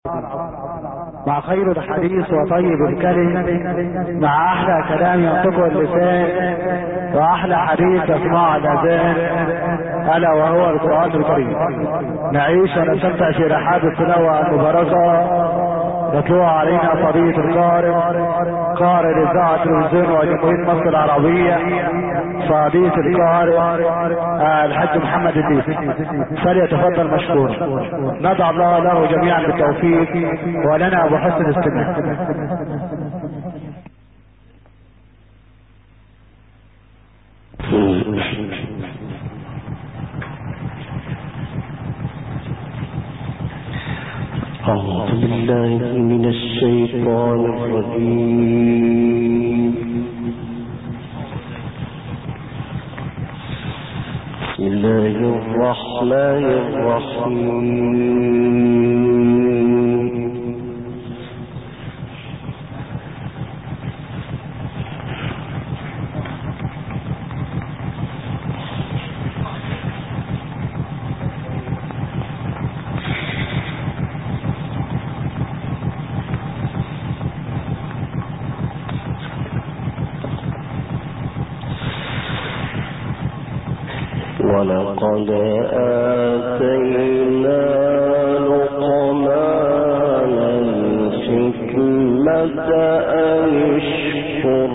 مع خير الحديث وطيب الكلم، مع احلى كلام ينطقه اللسان واحلى حديث يسمعه الاذان، الا وهو القرآن الكريم. نعيش ونستمتع في رحاب التلاوة المباركة يتلوها علينا فضيلة قارئ اذاعة تلفزيون وجمهورية مصر العربية، فضيلة القارئ الحاج محمد الديسي، فليتفضل مشكورا. ندعو الله له جميعا بالتوفيق ولنا بحسن الاستماع. أعوذ بالله من الشيطان الرجيم. بسم الله الرحمن الرحيم. ولقد آتينا لقمان الحكمة أن اشكر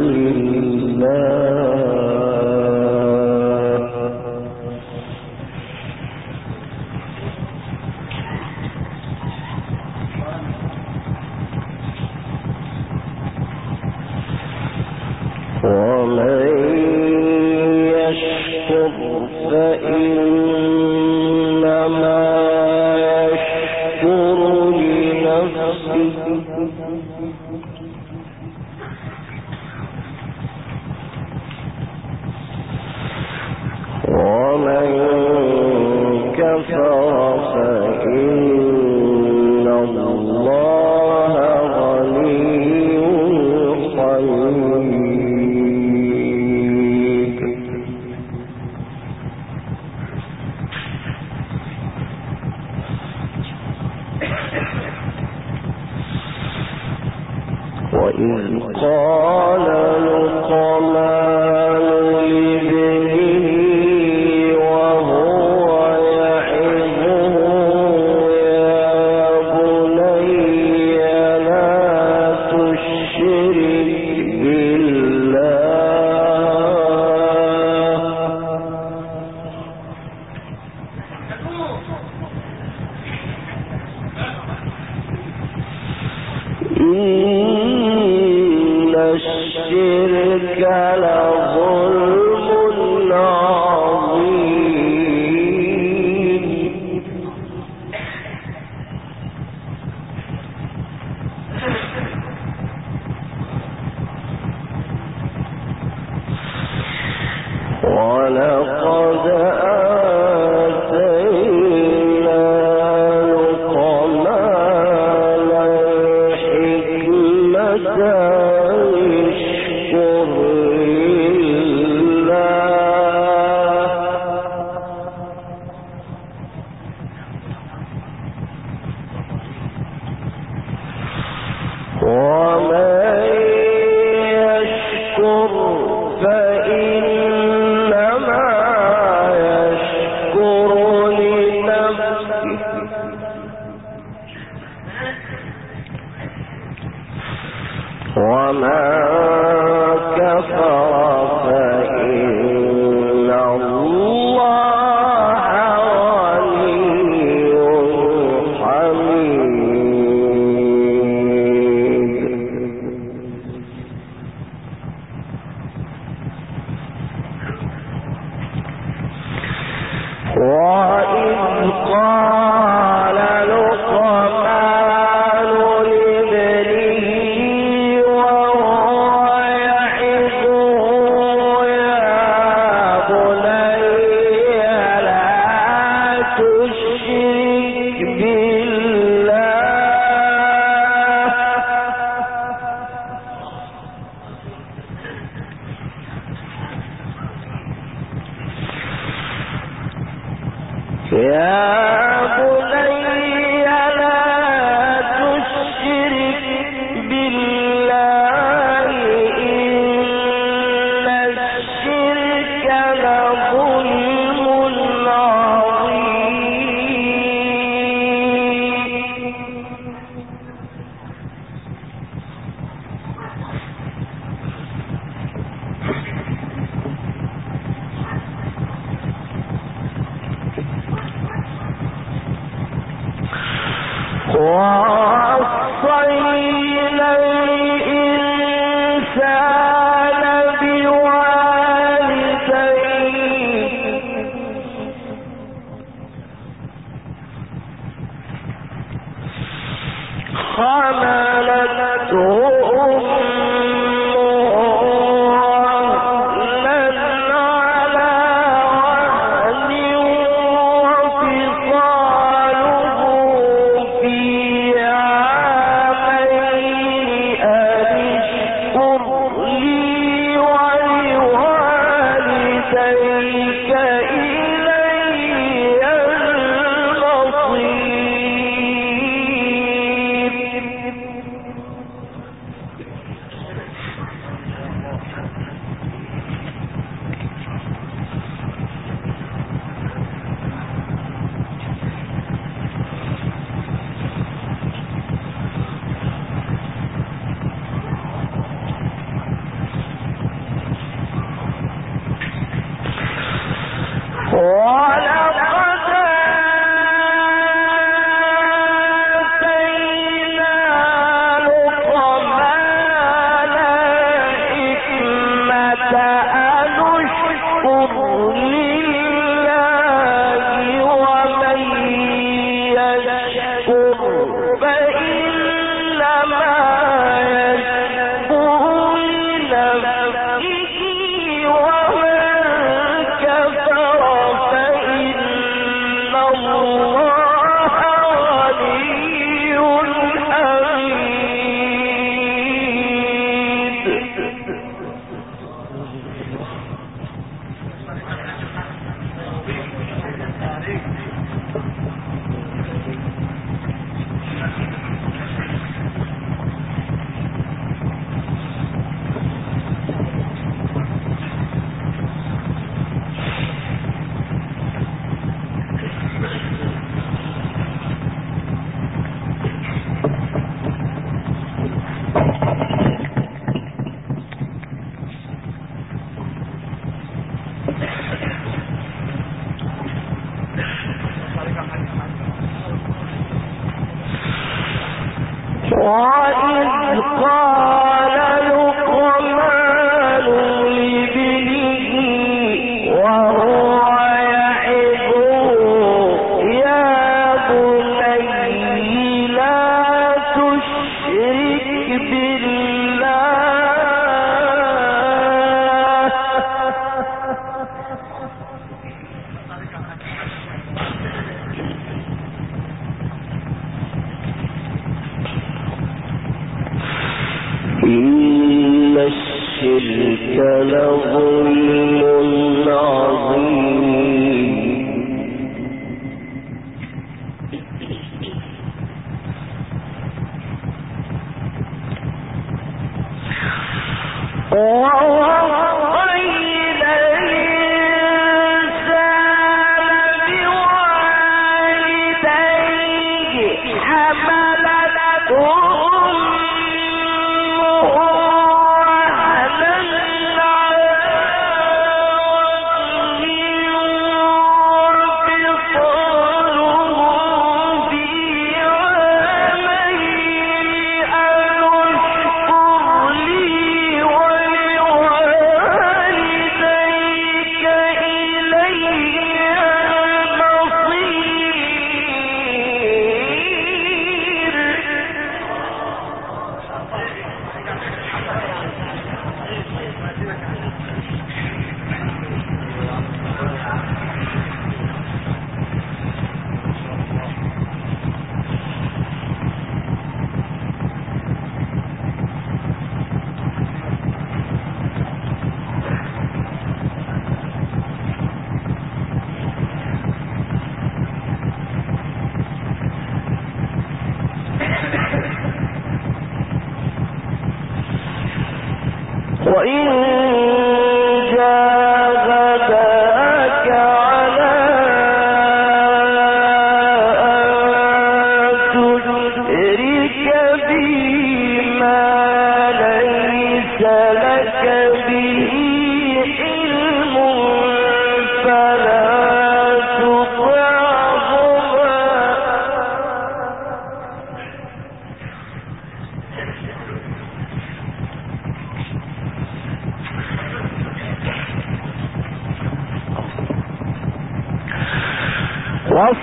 لله ومن يشكر فإنما يشكر لنفسه ومن كفر فإن الله غني حميد. وإذ قال لقمان لابنه وهو يعظه يا بني لا تشرك بالله إن الشرك لظلم عظيم. ولقد آتينا لقمان الحكمة اشكر لله ومن يشكر فإنما يشكر لنفسه ومن كفر فإن الله غني حميد. وإذ قال لقمان لابنه وهو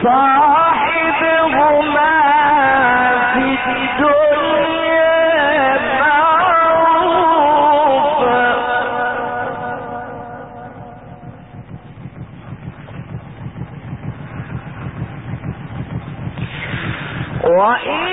وصاحبهما في الدنيا معروفا وإن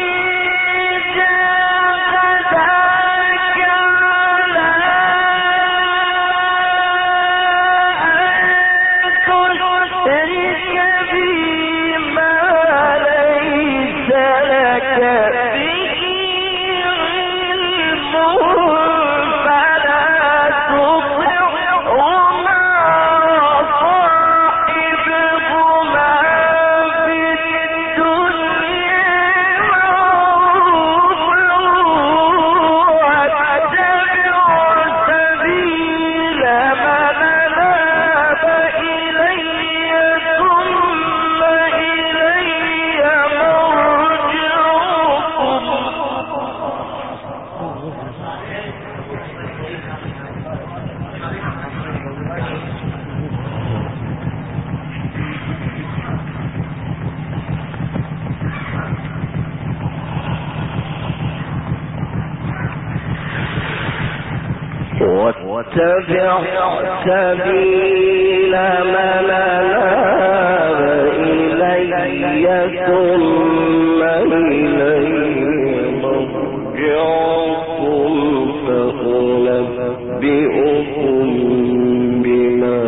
واتبع سبيل من أناب إلي ثم إلي مرجعكم فأنبئكم بما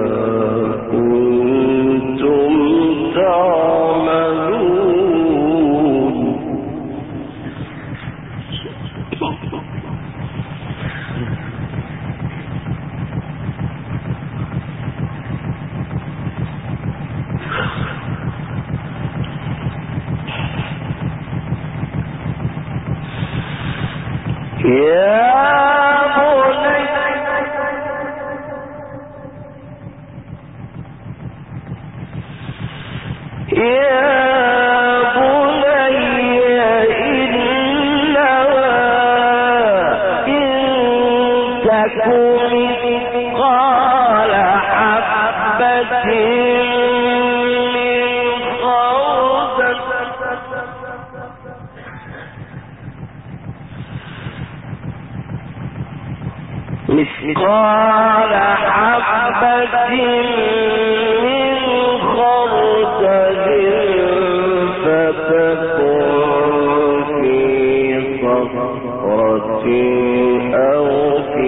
كنتم تعملون مثقال حبة من خردل فتكن في صخرة أو في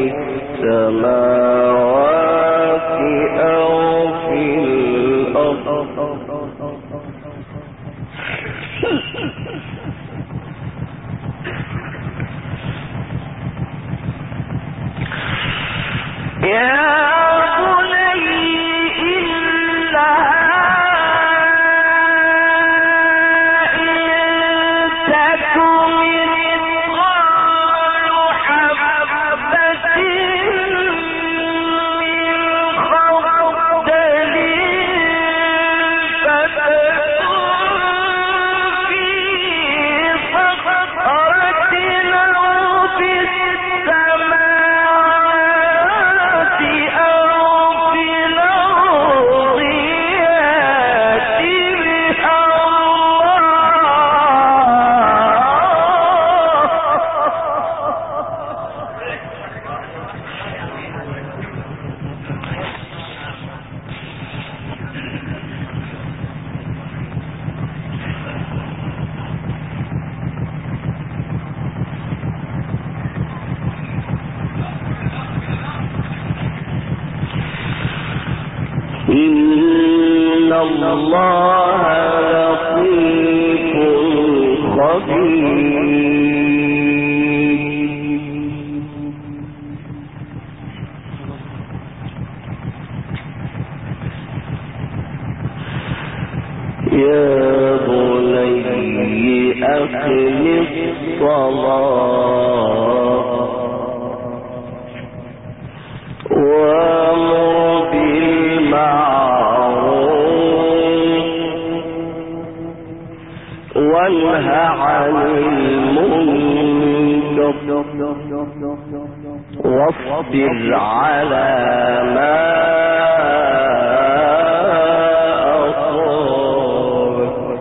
السماوات أو في الأرض إن الله لطيف خبير يا بني أقم الصلاة وأمر بالمعروف وانهى عن المنكر واصبر على ما أصابك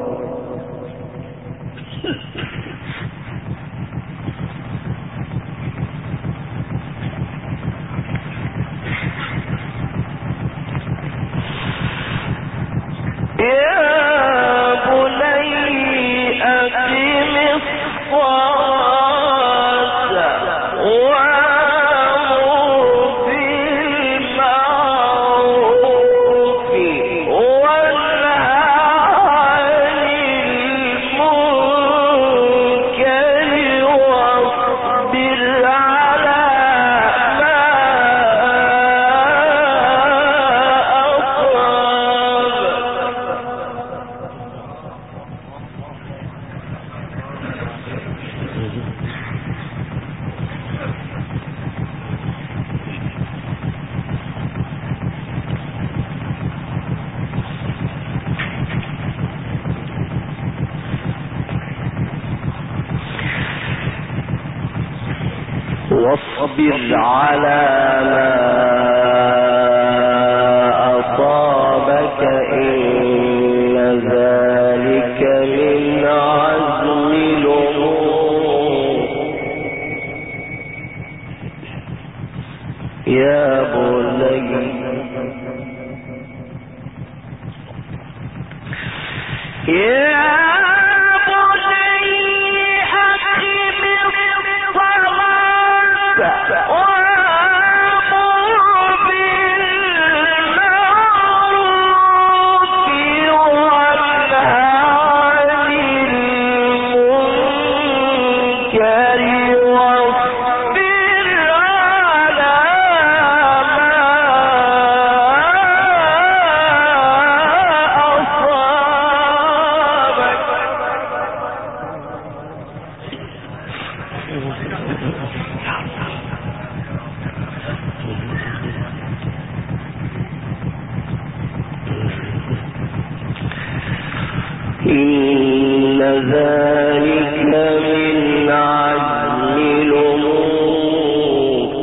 واصبر على ما أصابك إن ذلك من عزم الأمور يا بني إن ذلك من عزم الأمور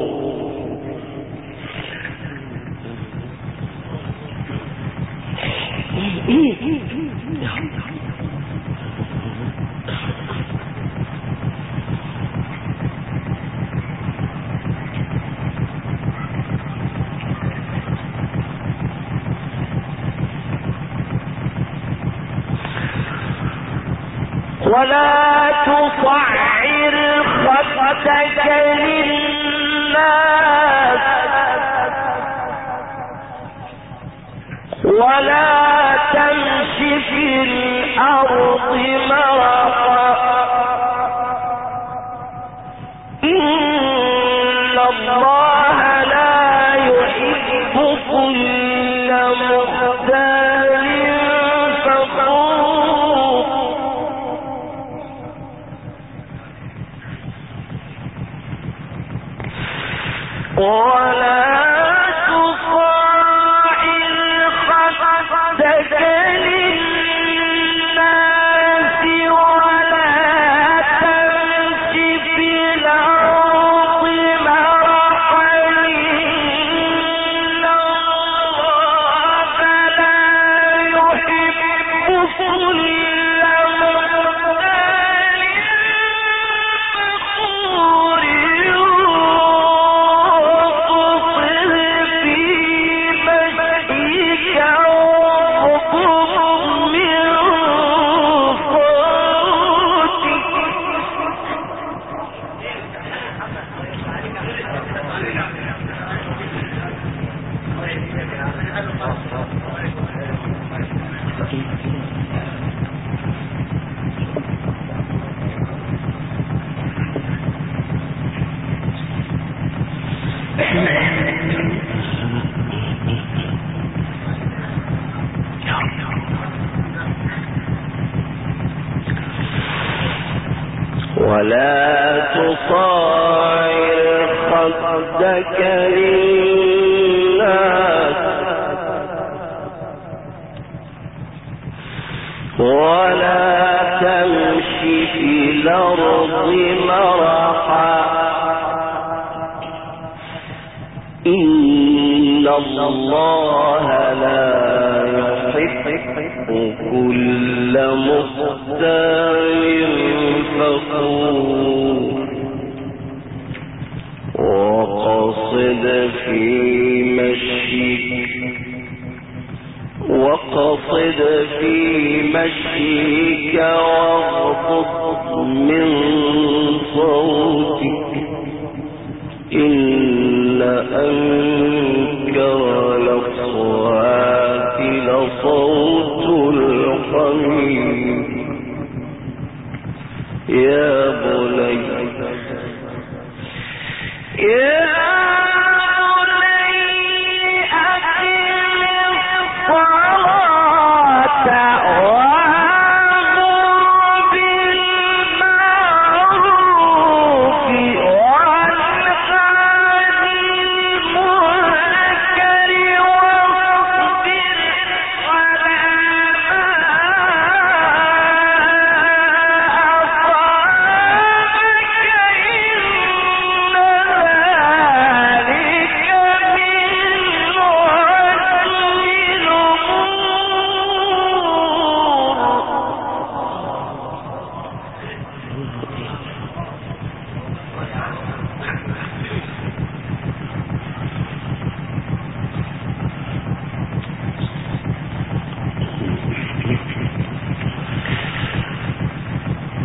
ولا تصعر خدك للناس ولا تمش في الأرض مرحا إن الله لا يحب كل مختال فخور ولا تصاعر خدك للناس ولا تمش في الأرض مرحا إن الله لا يحب كل ولا تصاعر خدك للناس ولا تمش في الأرض مرحا إن الله لا يحب كل مختال فخور وقصد في مشيك واغضض من صوتك إن أنكر الأصوات لصوت الحمير يا بني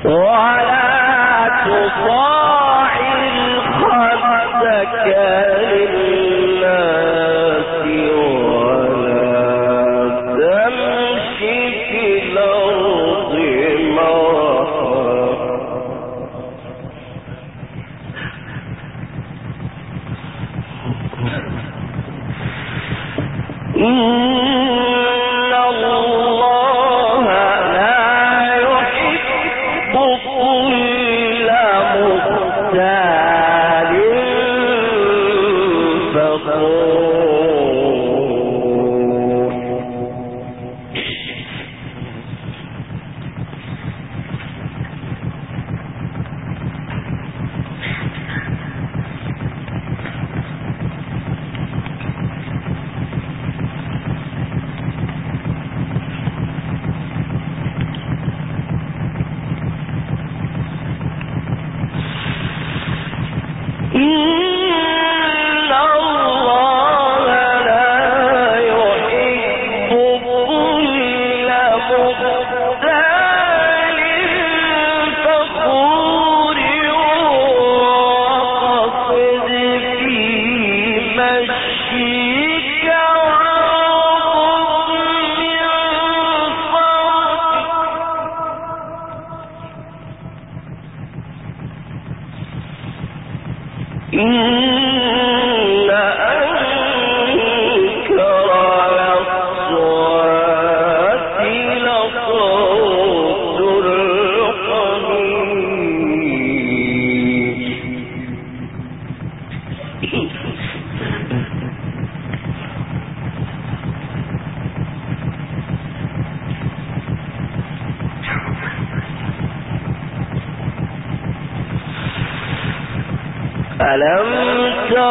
ألم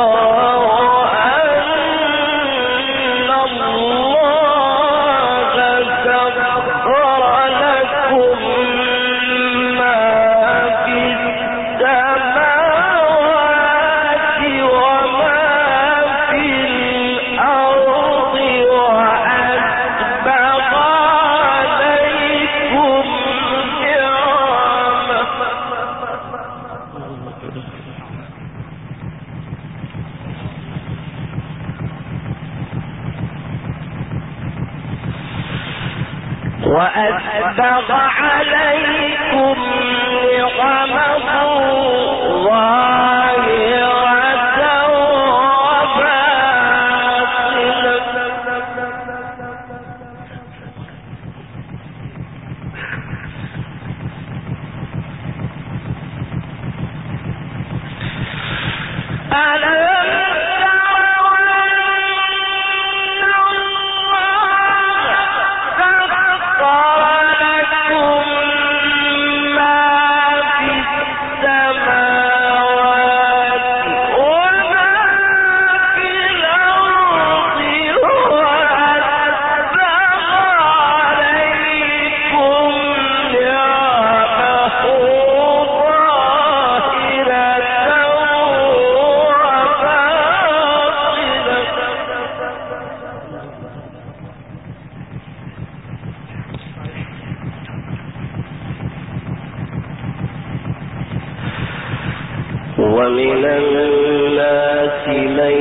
تروا أن الله سخر لكم ما في السماوات وما في الأرض وأسبغ عليكم نعمه ظاهرة ومن الناس من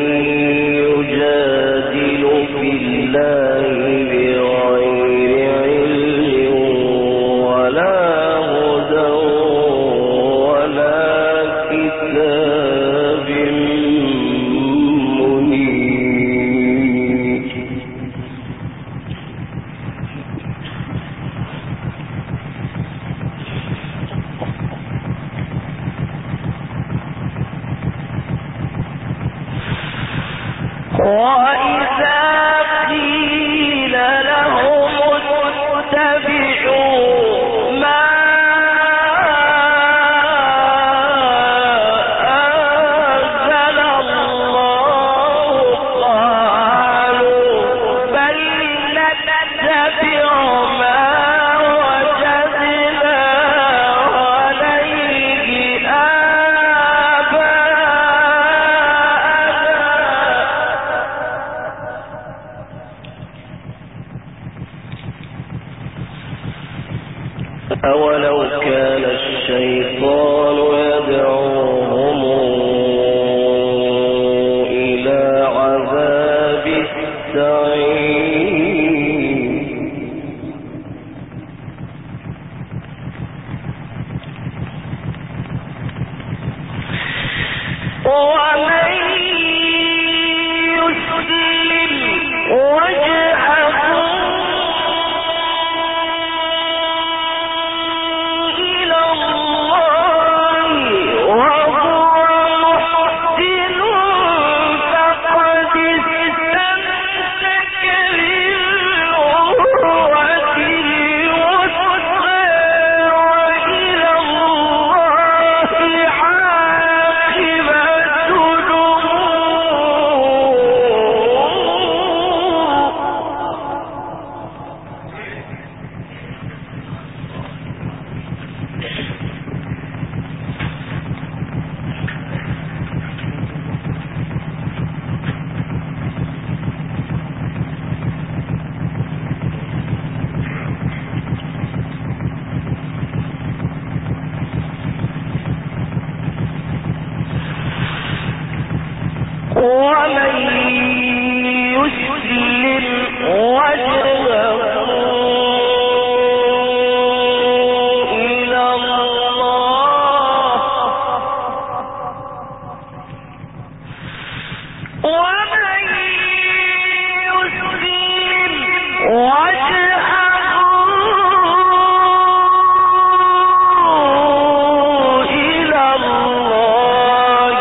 يجادل في الله بغير علم ولا هدى ولا كتاب منير وإذا قيل لهم اتبعوا ما أنزل الله قالوا بل نتبع ما وجدنا عليه آباءنا الشيطان يدعوهم إلى عذاب السعير ومن يسلم وجهه إلى الله وهو محسن فقد استمسك بالعروة الوثقى وإلى الله عاقبة ومن يسلم وجهه إلى الله ومن يسلم وجهه إلى الله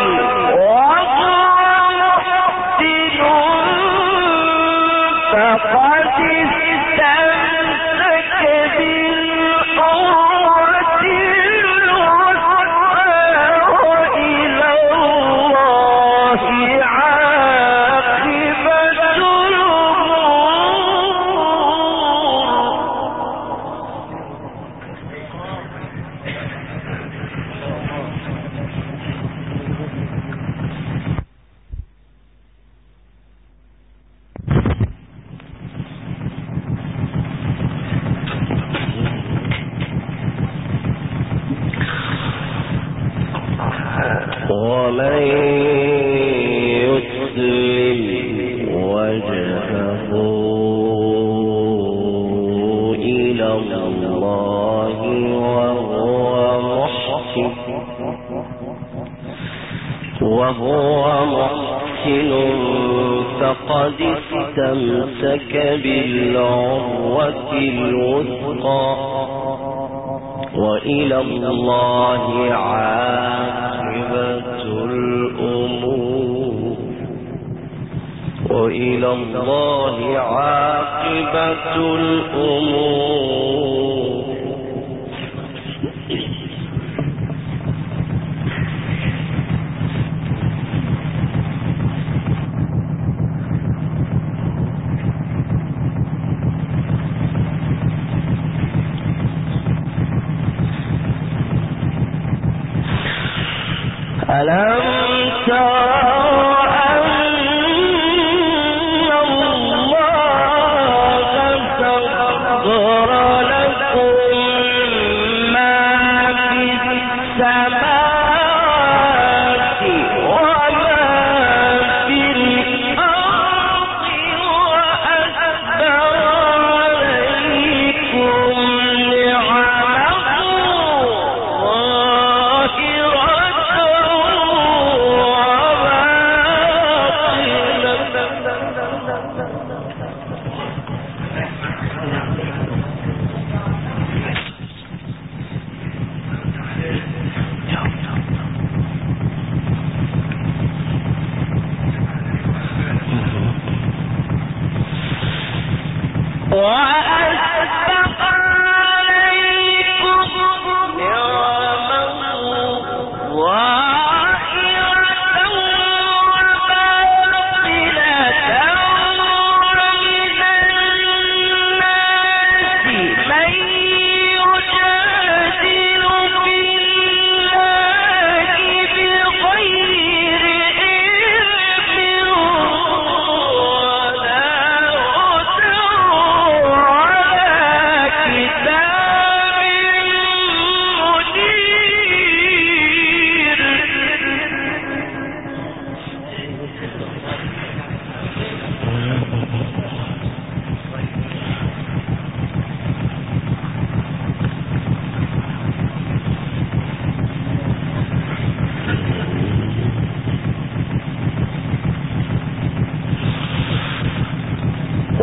فقد استمسك بالعروة الوثقى وإلى الله عاقبة ومن يسلم وجهه إلى الله وهو محسن فقد استمسك بالعروة الوثقى وإلى الله عاقبة الأمور وإلى الله عاقبة الأمور ألم تروا أن الله سخر لكم ما في السماوات وما في الأرض وأسبغ عليكم نعمه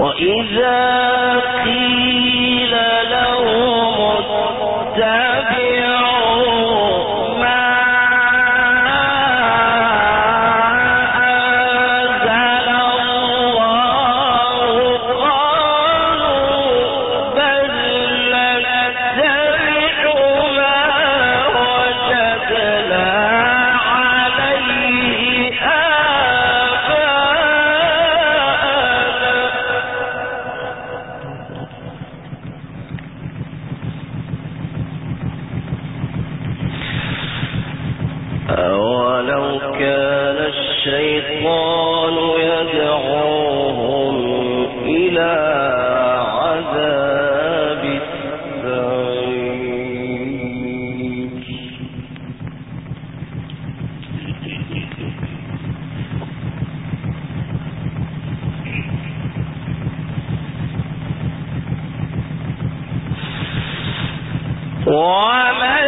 وإذا قيل لهم اتبعوا ما أنزل الله قالوا بل نتبع ما وجدنا عليه أولو كان الشيطان يدعوهم إلى عذاب السعير ومن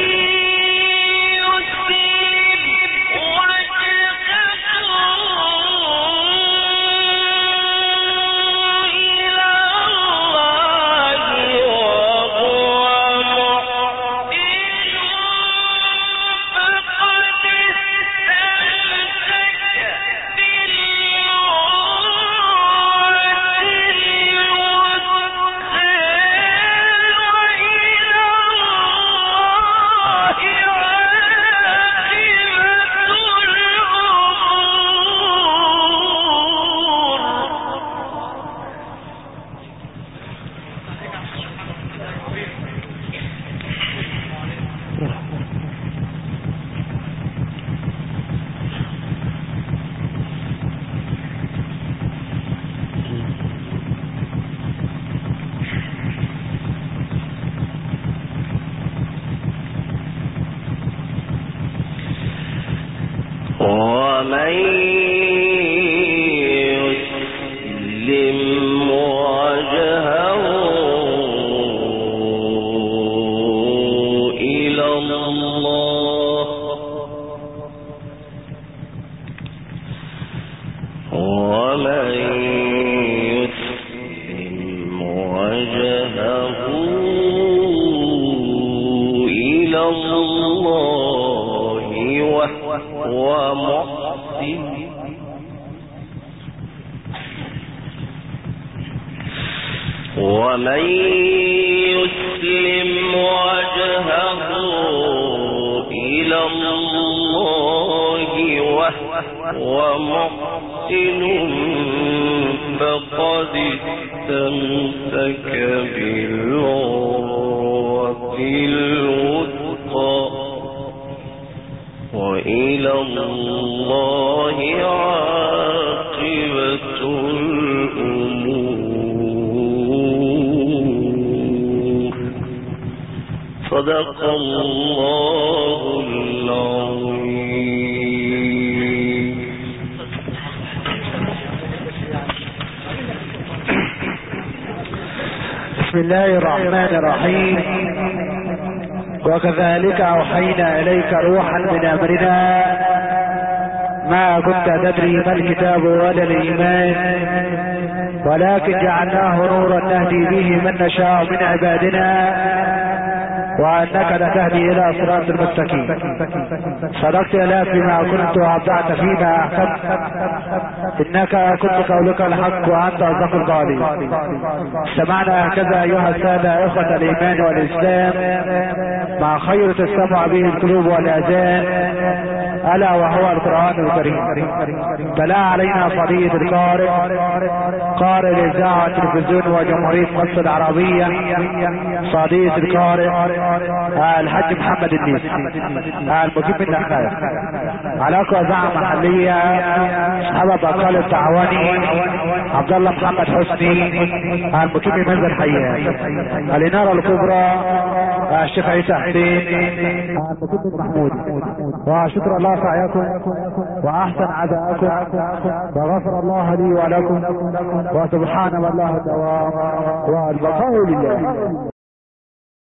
ومن يسلم وجهه إلى الله ومن يسلم وجهه إلى الله وهو محسن ومن يسلم وجهه إلى الله وهو محسن فقد استمسك بالعروة الوثقى وإلى الله عاقبة الأمور صدق الله العظيم. بسم الله الرحمن الرحيم. وكذلك أوحينا إليك روحا من أمرنا ما كنت تدري ما الكتاب ولا الإيمان ولكن جعلناه نورا نهدي به من نشاء من عبادنا وأنك لتهدي إلى صراط المستقيم. صدقت لا فيما كنت وأبدعت فيما أحكمت إنك كنت قولك الحق وأنت أصدق القائلين. سمعنا هكذا أيها السادة إخوة الإيمان والإسلام مع خير تستمع به القلوب والآذان ألا وهو القرآن الكريم. تلا علينا فضيلة القارئ قارئ الإذاعة والتلفزيون وجمهورية مصر العربية فضيلة القارئ الحاج محمد النيس المجيب من الأخلاق علاقة وزعة محلية أصحاب بقال التعاوني عبد الله محمد حسني المجيب من منزل حيان الإنارة الكبرى الشيخ عيسى حسين المجيب من محمود. وشكر الله سعيكم وأحسن عزاءكم وغفر الله لي ولكم وسبحان الله الدوام والبقاء لله.